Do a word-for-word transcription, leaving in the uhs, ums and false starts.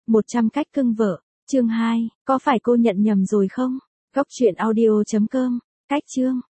một trăm cách cưng vợ, chương hai, có phải cô nhận nhầm rồi không? Góc truyện audio chấm com, cách chương